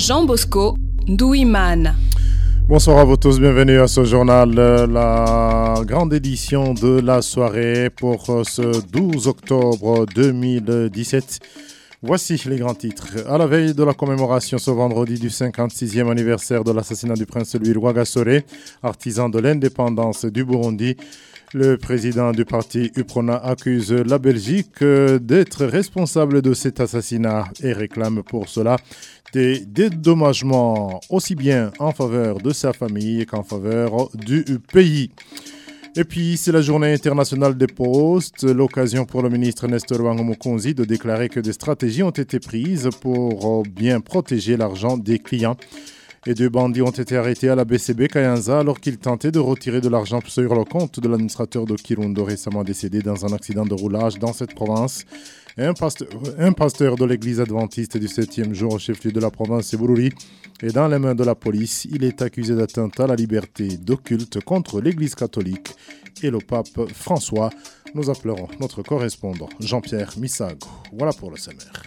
Jean Bosco Douimane. Bonsoir à vous tous, bienvenue à ce journal, la grande édition de la soirée pour ce 12 octobre 2017. Voici les grands titres. À la veille de la commémoration ce vendredi du 56e anniversaire de l'assassinat du prince Louis Rwagasore, artisan de l'indépendance du Burundi, le président du parti UPRONA accuse la Belgique d'être responsable de cet assassinat et réclame pour cela des dédommagements aussi bien en faveur de sa famille qu'en faveur du pays. Et puis, c'est la journée internationale des postes, l'occasion pour le ministre Nestor Wango-Mukunzi de déclarer que des stratégies ont été prises pour bien protéger l'argent des clients. Et 2 bandits ont été arrêtés à la BCB Kayanza alors qu'ils tentaient de retirer de l'argent sur le compte de l'administrateur de Kirundo récemment décédé dans un accident de roulage dans cette province. Un pasteur de l'église adventiste du 7e jour au chef-lieu de la province de Bururi est dans les mains de la police. Il est accusé d'atteinte à la liberté de culte contre l'église catholique et le pape François. Nous appellerons notre correspondant Jean-Pierre Misago. Voilà pour le sommaire.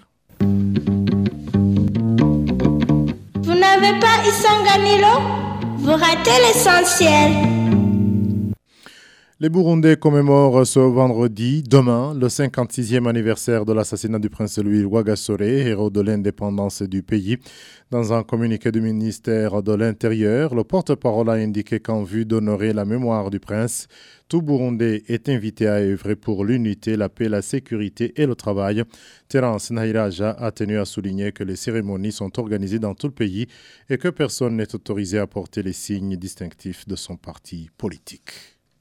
Vous n'avez pas Isanganilo? Vous ratez l'essentiel. Les Burundais commémorent ce vendredi, demain, le 56e anniversaire de l'assassinat du prince Louis Rwagasore, héros de l'indépendance du pays. Dans un communiqué du ministère de l'Intérieur, le porte-parole a indiqué qu'en vue d'honorer la mémoire du prince, tout Burundais est invité à œuvrer pour l'unité, la paix, la sécurité et le travail. Terence Nahiraja a tenu à souligner que les cérémonies sont organisées dans tout le pays et que personne n'est autorisé à porter les signes distinctifs de son parti politique.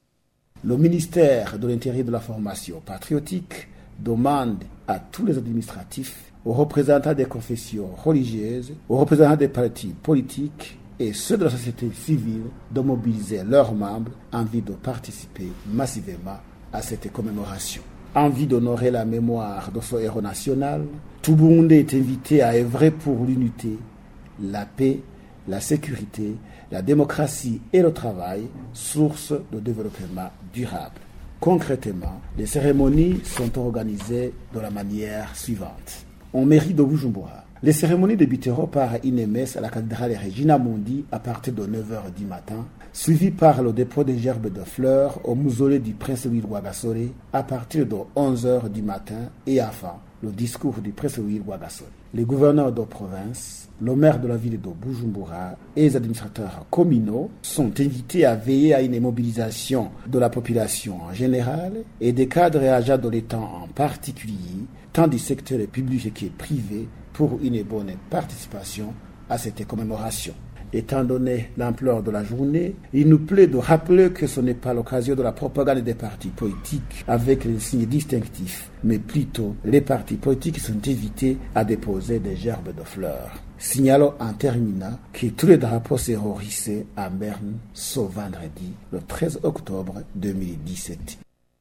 Le ministère de l'Intérieur et de la Formation patriotique demande à tous les administratifs, aux représentants des confessions religieuses, aux représentants des partis politiques et ceux de la société civile de mobiliser leurs membres en vue de participer massivement à cette commémoration. En vue d'honorer la mémoire de ce héros national, tout Burundais est invité à œuvrer pour l'unité, la paix, la sécurité, la démocratie et le travail, source de développement durable. Concrètement, les cérémonies sont organisées de la manière suivante. En mairie de Bujumbura, les cérémonies débuteront par une messe à la cathédrale Regina Mundi à partir de 9h du matin, suivies par le dépôt des gerbes de fleurs au mausolée du prince Louis Rwagasore à partir de 11h du matin et enfin le discours du prince Louis Rwagasore. Les gouverneurs de province, le maire de la ville de Bujumbura et les administrateurs communaux sont invités à veiller à une mobilisation de la population en général et des cadres et agents de l'État en particulier, tant du secteur public que privé, pour une bonne participation à cette commémoration. Étant donné l'ampleur de la journée, il nous plaît de rappeler que ce n'est pas l'occasion de la propagande des partis politiques avec les signes distinctifs, mais plutôt les partis politiques sont invités à déposer des gerbes de fleurs. Signalons en terminant que tous les drapeaux seront hissés à Berne ce vendredi, le 13 octobre 2017.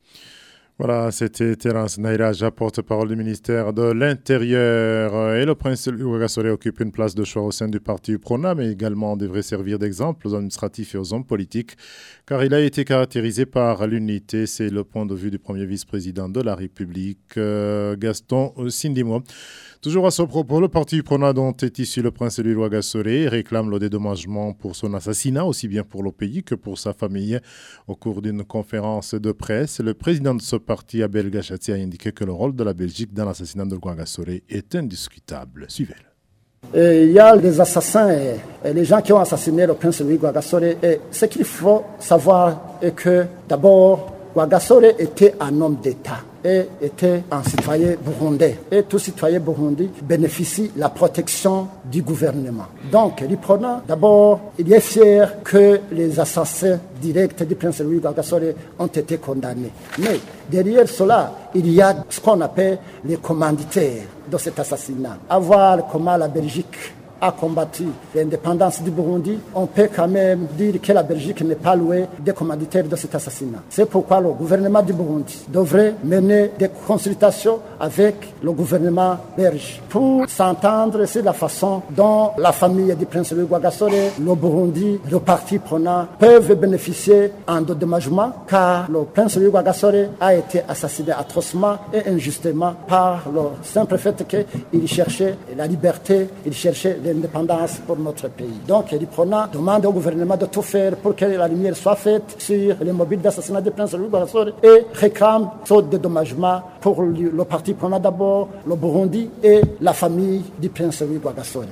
Voilà, c'était Terence Nahiraja, porte-parole du ministère de l'Intérieur. Et le prince Rwagasore occupe une place de choix au sein du parti UPRONA, mais également devrait servir d'exemple aux administratifs et aux hommes politiques, car il a été caractérisé par l'unité. C'est le point de vue du premier vice-président de la République, Gaston Sindimo. Toujours à ce propos, le parti UPRONA dont est issu le prince Louis Rwagasore réclame le dédommagement pour son assassinat, aussi bien pour le pays que pour sa famille. Au cours d'une conférence de presse, le président de ce parti, Abel Gachati, a indiqué que le rôle de la Belgique dans l'assassinat de Rwagasore est indiscutable. Suivez-le. Il y a des assassins et les gens qui ont assassiné le prince Louis Rwagasore. Et ce qu'il faut savoir est que d'abord, Rwagasore était un homme d'État et était un citoyen burundais. Et tout citoyen burundais bénéficie de la protection du gouvernement. Donc, l'UPRONA, d'abord, il est fier que les assassins directs du prince Louis Rwagasore ont été condamnés. Mais derrière cela, il y a ce qu'on appelle les commanditaires de cet assassinat. À voir comment la Belgique a combattu l'indépendance du Burundi, on peut quand même dire que la Belgique n'est pas loin des commanditaires de cet assassinat. C'est pourquoi le gouvernement du Burundi devrait mener des consultations avec le gouvernement belge pour s'entendre sur la façon dont la famille du prince Louis Rwagasore, le Burundi, le parti UPRONA peuvent bénéficier en dédommagement car le prince Louis Rwagasore a été assassiné atrocement et injustement par le simple fait qu'il cherchait la liberté, il cherchait d'indépendance pour notre pays. Donc l'IPRONA demande au gouvernement de tout faire pour que la lumière soit faite sur les mobiles d'assassinat de Prince Louis Rwagasore et réclame son dédommagement pour le parti IPRONA d'abord, le Burundi et la famille du Prince Louis Rwagasore.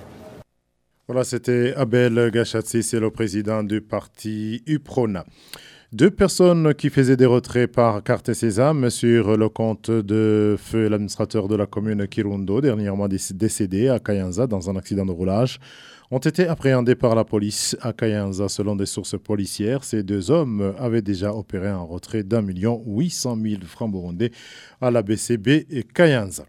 Voilà, c'était Abel Gashatsi, c'est le président du parti UPRONA. 2 personnes qui faisaient des retraits par carte Sésame sur le compte de feu l'administrateur de la commune Kirundo, dernièrement décédé à Kayanza dans un accident de roulage, ont été appréhendés par la police à Kayanza. Selon des sources policières, ces 2 hommes avaient déjà opéré un retrait d'1 800 000 francs burundais à la BCB et Kayanza.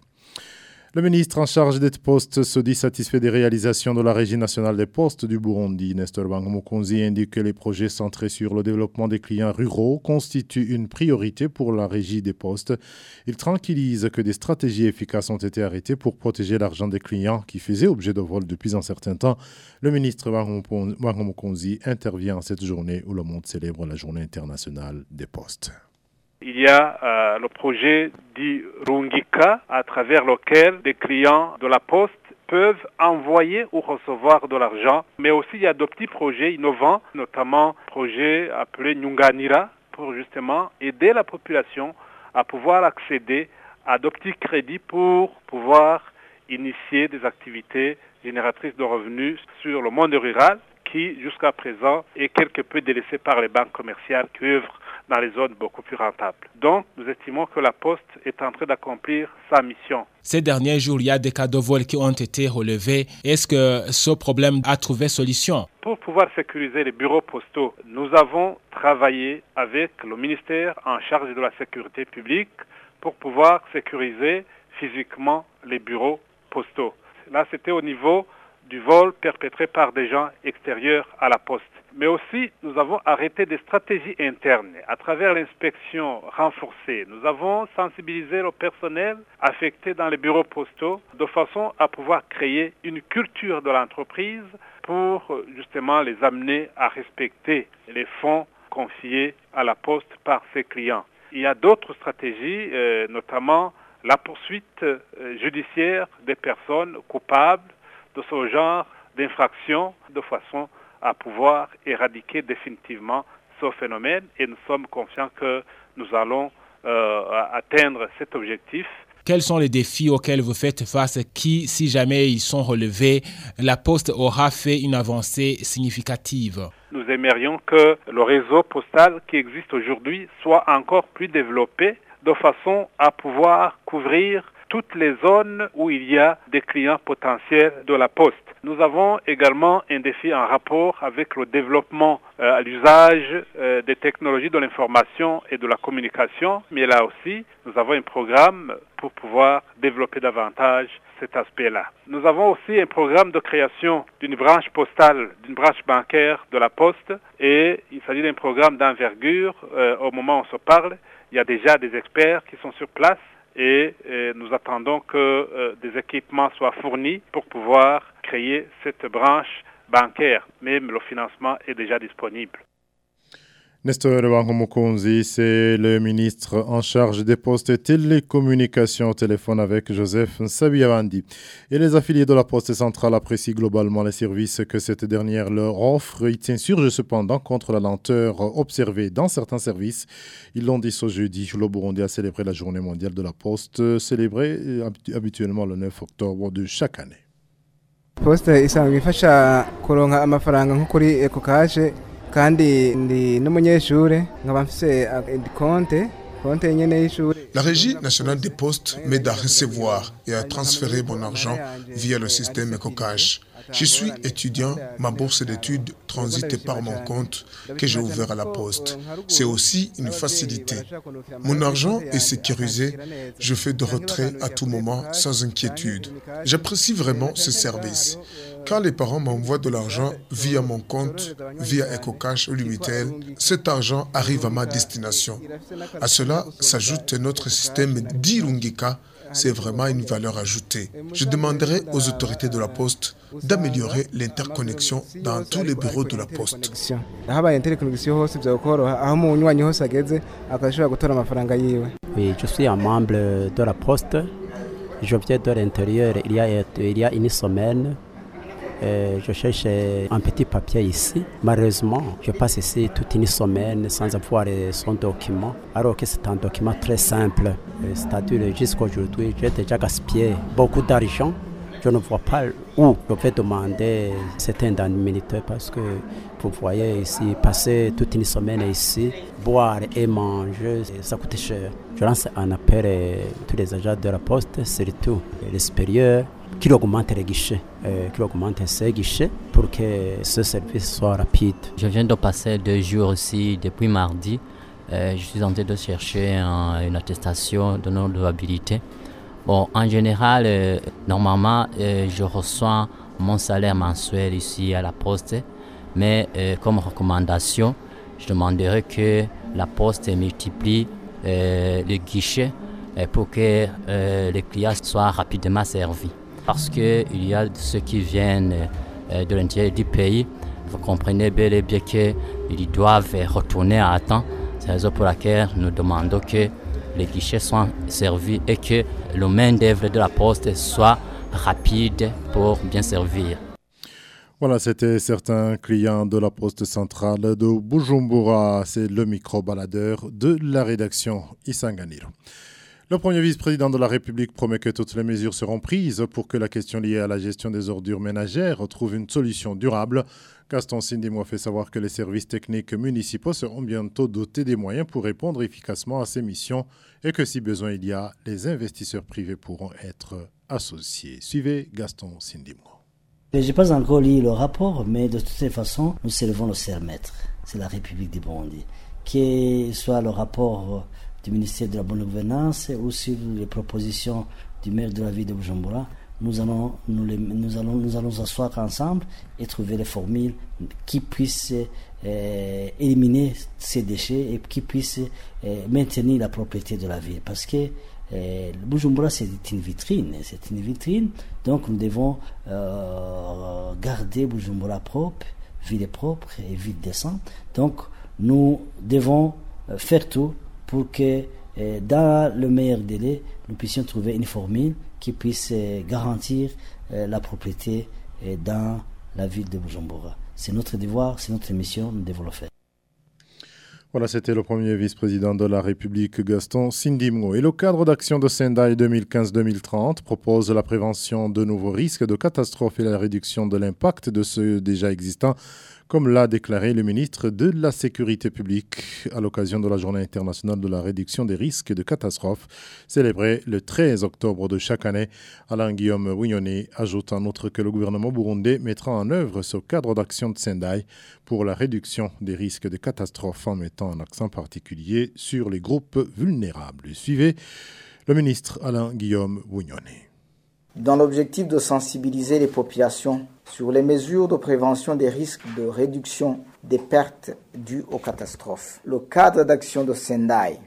Le ministre en charge des postes se dit satisfait des réalisations de la Régie nationale des postes du Burundi. Nestor Bangamukunzi indique que les projets centrés sur le développement des clients ruraux constituent une priorité pour la Régie des postes. Il tranquillise que des stratégies efficaces ont été arrêtées pour protéger l'argent des clients qui faisaient objet de vol depuis un certain temps. Le ministre Bangamukunzi intervient en cette journée où le monde célèbre la journée internationale des postes. Il y a le projet dit Rungika, à travers lequel des clients de la Poste peuvent envoyer ou recevoir de l'argent. Mais aussi, il y a de petits projets innovants, notamment un projet appelé Nyunganira, pour justement aider la population à pouvoir accéder à de petits crédits pour pouvoir initier des activités génératrices de revenus sur le monde rural qui, jusqu'à présent, est quelque peu délaissé par les banques commerciales qui œuvrent dans les zones beaucoup plus rentables. Donc, nous estimons que la Poste est en train d'accomplir sa mission. Ces derniers jours, il y a des cas de vol qui ont été relevés. Est-ce que ce problème a trouvé solution? Pour pouvoir sécuriser les bureaux postaux, nous avons travaillé avec le ministère en charge de la sécurité publique pour pouvoir sécuriser physiquement les bureaux postaux. Là, c'était au niveau du vol perpétré par des gens extérieurs à la Poste. Mais aussi, nous avons arrêté des stratégies internes. À travers l'inspection renforcée, nous avons sensibilisé le personnel affecté dans les bureaux postaux de façon à pouvoir créer une culture de l'entreprise pour justement les amener à respecter les fonds confiés à la Poste par ses clients. Il y a d'autres stratégies, notamment la poursuite judiciaire des personnes coupables de ce genre d'infraction de façon à pouvoir éradiquer définitivement ce phénomène et nous sommes confiants que nous allons atteindre cet objectif. Quels sont les défis auxquels vous faites face qui, si jamais ils sont relevés, la Poste aura fait une avancée significative? Nous aimerions que le réseau postal qui existe aujourd'hui soit encore plus développé de façon à pouvoir couvrir toutes les zones où il y a des clients potentiels de la Poste. Nous avons également un défi en rapport avec le développement à l'usage des technologies de l'information et de la communication, mais là aussi, nous avons un programme pour pouvoir développer davantage cet aspect-là. Nous avons aussi un programme de création d'une branche postale, d'une branche bancaire de la Poste, et il s'agit d'un programme d'envergure. Au moment où on se parle, il y a déjà des experts qui sont sur place, et nous attendons que des équipements soient fournis pour pouvoir créer cette branche bancaire. Même le financement est déjà disponible. Nestor Bangamukunzi, c'est le ministre en charge des postes et télécommunications au téléphone avec Joseph Nsabiyabandi. Et les affiliés de la Poste centrale apprécient globalement les services que cette dernière leur offre. Ils s'insurgent cependant contre la lenteur observée dans certains services. Ils l'ont dit ce jeudi. Le Burundi a célébré la journée mondiale de la Poste, célébrée habituellement le 9 octobre de chaque année. Poste isanzwe ifasha kuronka amafaranga nko kuri EcoCash kandi ndi n'umunyeshure nkaba mfise konte nyene y'ishure. La Régie nationale des postes m'aide à recevoir et à transférer mon argent via le système EcoCash. Je suis étudiant, ma bourse d'études transite par mon compte que j'ai ouvert à la Poste. C'est aussi une facilité. Mon argent est sécurisé, je fais de retrait à tout moment sans inquiétude. J'apprécie vraiment ce service. Quand les parents m'envoient de l'argent via mon compte, via EcoCash ou Lumitel, cet argent arrive à ma destination. À cela s'ajoute notre système d'Irungika. C'est vraiment une valeur ajoutée. Je demanderai aux autorités de la Poste d'améliorer l'interconnexion dans tous les bureaux de la Poste. Oui, je suis un membre de la Poste. Je viens de l'intérieur il y a une semaine. Je cherche un petit papier ici. Malheureusement, je passe ici toute une semaine sans avoir son document, alors que c'est un document très simple. C'est-à-dire jusqu'à aujourd'hui, j'ai déjà gaspillé beaucoup d'argent. Je ne vois pas où je vais demander cette indemnité parce que vous voyez ici, passer toute une semaine ici, boire et manger, ça coûte cher. Je lance un appel à tous les agents de la poste, surtout les supérieurs, qui augmentent les guichets, qui augmentent ces guichets pour que ce service soit rapide. Je viens de passer 2 jours ici depuis mardi. Je suis en train de chercher une attestation de non-redevabilité. Bon, en général, normalement, je reçois mon salaire mensuel ici à la poste, mais comme recommandation, je demanderais que la poste multiplie les guichets pour que les clients soient rapidement servis. Parce qu'il y a ceux qui viennent de l'intérieur du pays, vous comprenez bel et bien qu'ils doivent retourner à temps. C'est la raison pour laquelle nous demandons que les guichets soient servis et que le main-d'œuvre de la poste soit rapide pour bien servir. Voilà, c'était certains clients de la poste centrale de Bujumbura. C'est le micro-baladeur de la rédaction Isanganiro. Le premier vice-président de la République promet que toutes les mesures seront prises pour que la question liée à la gestion des ordures ménagères trouve une solution durable. Gaston Sindimo fait savoir que les services techniques municipaux seront bientôt dotés des moyens pour répondre efficacement à ces missions et que si besoin il y a, les investisseurs privés pourront être associés. Suivez Gaston Sindimo. Je n'ai pas encore lu le rapport, mais de toutes les façons, nous servons le serre-maître. C'est la République du Burundi. Qu'il soit le rapport du ministère de la Bonne Gouvernance ou sur les propositions du maire de la ville de Bujumbura, nous allons nous asseoir ensemble et trouver les formules qui puissent éliminer ces déchets et qui puissent maintenir la propriété de la ville. Parce que Bujumbura, c'est une vitrine, donc nous devons garder Bujumbura propre, ville propre et ville décente. Donc nous devons faire tout pour que dans le meilleur délai, nous puissions trouver une formule qui puisse garantir la propriété dans la ville de Bujumbura. C'est notre devoir, c'est notre mission, nous devons le faire. Voilà, c'était le premier vice-président de la République, Gaston Sindimo. Et le cadre d'action de Sendai 2015-2030 propose la prévention de nouveaux risques de catastrophes et la réduction de l'impact de ceux déjà existants, comme l'a déclaré le ministre de la Sécurité publique à l'occasion de la Journée internationale de la réduction des risques de catastrophes, célébrée le 13 octobre de chaque année. Alain-Guillaume Wignoni ajoute en outre que le gouvernement burundais mettra en œuvre ce cadre d'action de Sendai pour la réduction des risques de catastrophes en mettant un accent particulier sur les groupes vulnérables. Suivez le ministre Alain-Guillaume Wignoni. Dans l'objectif de sensibiliser les populations sur les mesures de prévention des risques de réduction des pertes dues aux catastrophes, le cadre d'action de Sendai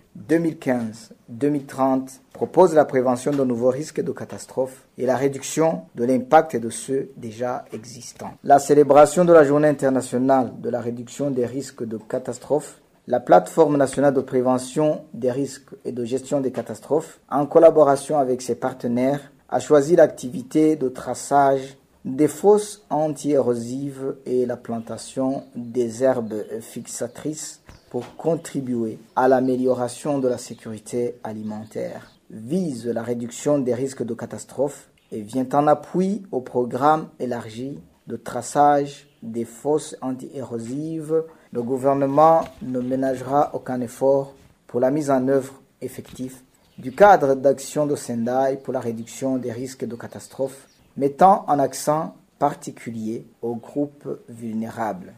2015-2030 propose la prévention de nouveaux risques de catastrophes et la réduction de l'impact de ceux déjà existants. La célébration de la Journée internationale de la réduction des risques de catastrophes, la plateforme nationale de prévention des risques et de gestion des catastrophes, en collaboration avec ses partenaires, a choisi l'activité de traçage des fosses anti-érosives et la plantation des herbes fixatrices pour contribuer à l'amélioration de la sécurité alimentaire, vise la réduction des risques de catastrophes et vient en appui au programme élargi de traçage des fosses anti-érosives. Le gouvernement ne ménagera aucun effort pour la mise en œuvre effective du cadre d'action de Sendai pour la réduction des risques de catastrophes, mettant un accent particulier aux groupes vulnérables.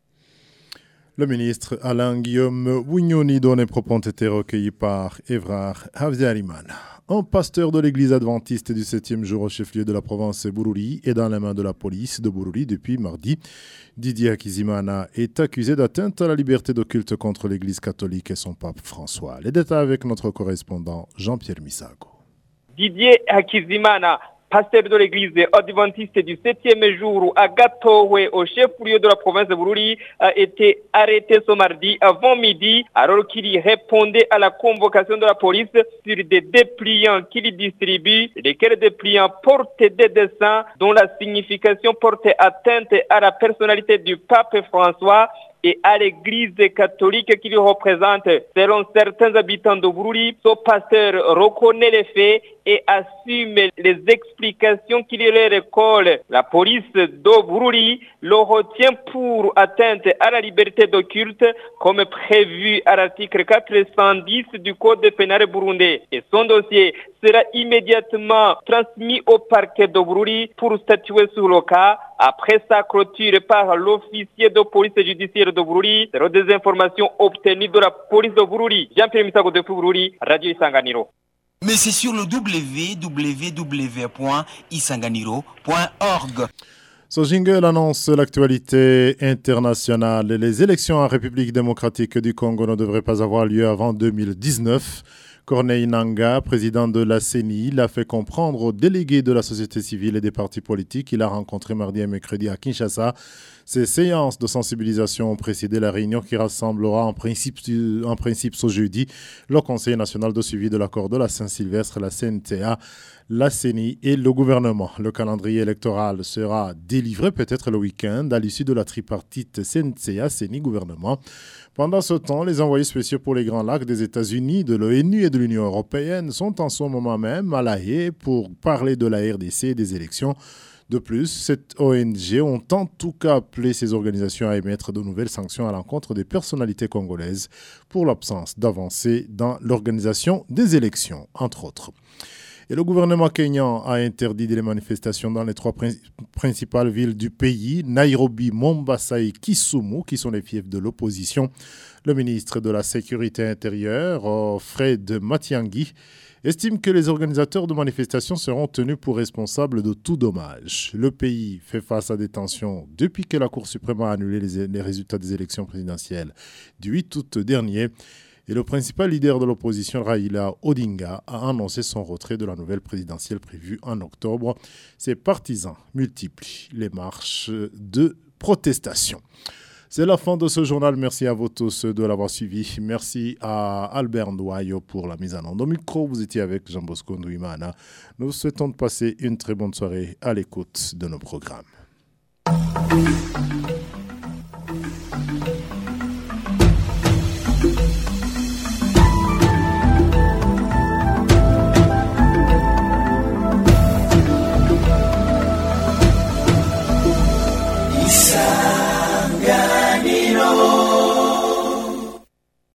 Le ministre Alain-Guillaume Wignoni dont les propos ont été recueillis par Evrard Havziarimana. Un pasteur de l'église adventiste du 7e jour au chef-lieu de la province Bururi est dans les mains de la police de Bururi depuis mardi. Didier Hakizimana est accusé d'atteinte à la liberté de culte contre l'église catholique et son pape François. Les détails avec notre correspondant Jean-Pierre Misago. Didier Hakizimana pasteur de l'église adventiste du 7e jour à Gatowe, au chef-lieu de la province de Bururi, a été arrêté ce mardi avant midi alors qu'il y répondait à la convocation de la police sur des dépliants qu'il distribue, lesquels dépliants portent des dessins dont la signification porte atteinte à la personnalité du pape François et à l'église catholique qui le représente. Selon certains habitants de Bururi, ce pasteur reconnaît les faits et assume les explications qu'il leur colle. La police de Bururi le retient pour atteinte à la liberté de culte comme prévu à l'article 410 du Code pénal burundais. Et son dossier sera immédiatement transmis au parquet de Bururi pour statuer sur le cas après sa clôture par l'officier de police judiciaire de Bururi. C'est des informations obtenues de la police de Bururi. Jean-Pierre Misago de Bururi, Radio Isanganiro. Mais c'est sur le www.isanganiro.org. Ce jingle annonce l'actualité internationale. Les élections en République démocratique du Congo ne devraient pas avoir lieu avant 2019. Corneille Nangaa, président de la CENI, l'a fait comprendre aux délégués de la société civile et des partis politiques qu'il a rencontré mardi et mercredi à Kinshasa. Ces séances de sensibilisation ont précédé la réunion qui rassemblera en principe ce jeudi le Conseil national de suivi de l'accord de la Saint-Sylvestre, la CNTA, la CENI et le gouvernement. Le calendrier électoral sera délivré peut-être le week-end à l'issue de la tripartite CNTA, CENI, gouvernement. Pendant ce temps, les envoyés spéciaux pour les Grands Lacs des États-Unis, de l'ONU et de l'Union européenne sont en ce moment même à La Haye pour parler de la RDC et des élections. De plus, cette ONG ont en tout cas appelé ces organisations à émettre de nouvelles sanctions à l'encontre des personnalités congolaises pour l'absence d'avancées dans l'organisation des élections, entre autres. Et le gouvernement kényan a interdit les manifestations dans les trois principales villes du pays, Nairobi, Mombasa et Kisumu, qui sont les fiefs de l'opposition. Le ministre de la Sécurité intérieure, Fred Matiang'i, estime que les organisateurs de manifestations seront tenus pour responsables de tout dommage. Le pays fait face à des tensions depuis que la Cour suprême a annulé les résultats des élections présidentielles du 8 août dernier. Et le principal leader de l'opposition, Raila Odinga, a annoncé son retrait de la nouvelle présidentielle prévue en octobre. Ses partisans multiplient les marches de protestation. C'est la fin de ce journal. Merci à vous tous de l'avoir suivi. Merci à Albert Ndouayo pour la mise en onde. Au micro, vous étiez avec Jean-Bosco Ndouimana. Nous souhaitons de passer une très bonne soirée à l'écoute de nos programmes.